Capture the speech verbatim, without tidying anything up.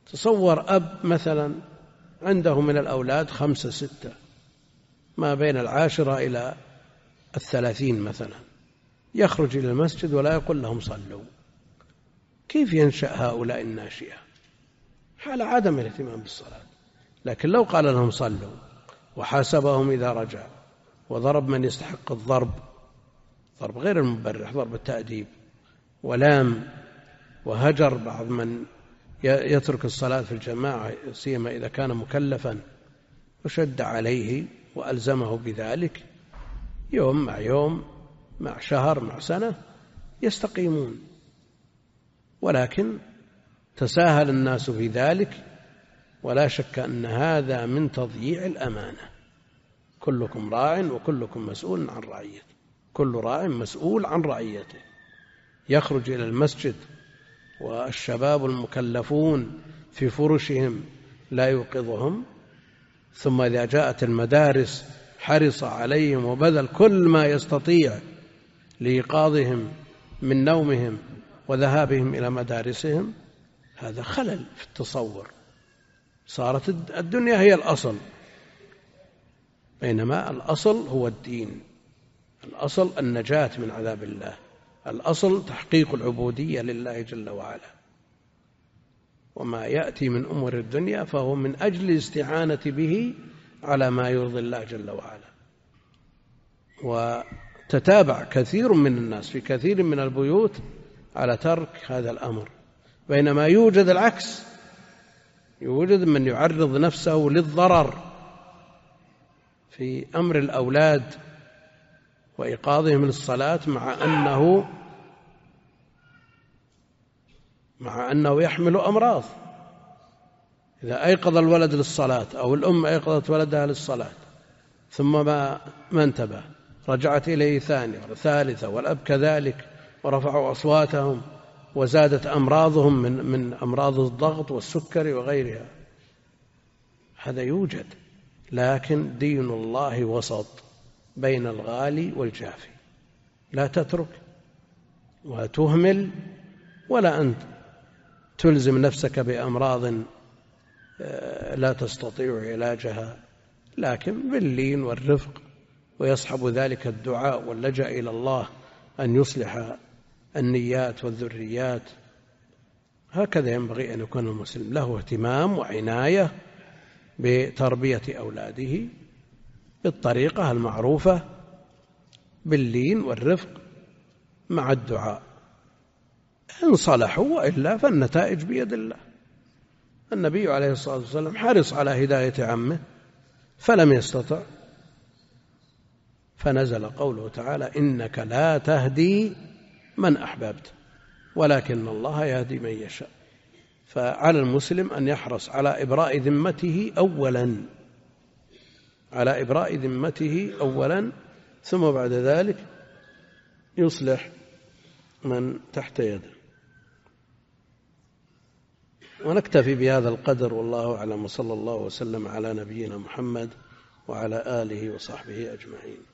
تصور أب مثلا عنده من الأولاد خمسة ستة ما بين العاشرة إلى الثلاثين مثلا، يخرج إلى المسجد ولا يقول لهم صلوا. كيف ينشأ هؤلاء الناشئة؟ حال عدم الاهتمام بالصلاة. لكن لو قال لهم صلوا وحاسبهم إذا رجع وضرب من يستحق الضرب، ضرب غير المبرح، ضرب التأديب، ولام وهجر بعض من يترك الصلاة في الجماعة سيما إذا كان مكلفا، وشد عليه وألزمه بذلك، يوم مع يوم مع شهر مع سنة يستقيمون. ولكن تساهل الناس في ذلك، ولا شك أن هذا من تضييع الأمانة. كلكم راع وكلكم مسؤول عن رعيته، كل راع مسؤول عن رعيته. يخرج إلى المسجد والشباب المكلفون في فرشهم لا يوقظهم، ثم إذا جاءت المدارس حرص عليهم وبذل كل ما يستطيع لإيقاظهم من نومهم وذهابهم إلى مدارسهم. هذا خلل في التصور، صارت الدنيا هي الأصل، بينما الأصل هو الدين، الأصل النجاة من عذاب الله، الأصل تحقيق العبودية لله جل وعلا. وما يأتي من أمور الدنيا فهو من أجل الاستعانة به على ما يرضي الله جل وعلا. وتتابع كثير من الناس في كثير من البيوت على ترك هذا الأمر، بينما يوجد العكس، يوجد من يعرض نفسه للضرر في أمر الأولاد وإيقاظهم للصلاة، مع أنه مع أنه يحمل أمراض. إذا أيقظ الولد للصلاة أو الأم أيقظت ولدها للصلاة ثم ما, ما انتبه، رجعت إليه ثانية وثالثة والأب كذلك، ورفعوا أصواتهم وزادت أمراضهم من, من أمراض الضغط والسكري وغيرها. هذا يوجد، لكن دين الله وسط بين الغالي والجافي، لا تترك وتهمل، ولا أنت تلزم نفسك بأمراض لا تستطيع علاجها، لكن باللين والرفق، ويصحب ذلك الدعاء واللجأ إلى الله أن يصلح النيات والذريات. هكذا ينبغي أن يكون المسلم، له اهتمام وعناية بتربية أولاده بالطريقة المعروفة باللين والرفق مع الدعاء. إن صلحوا وإلا فالنتائج بيد الله. النبي عليه الصلاة والسلام حرص على هداية عمه فلم يستطع، فنزل قوله تعالى: إنك لا تهدي من أحببت ولكن الله يهدي من يشاء. فعلى المسلم أن يحرص على إبراء ذمته أولا، على إبراء ذمته أولا، ثم بعد ذلك يصلح من تحت يده. ونكتفي بهذا القدر، والله أعلم، وصلى الله وسلم على نبينا محمد وعلى آله وصحبه أجمعين.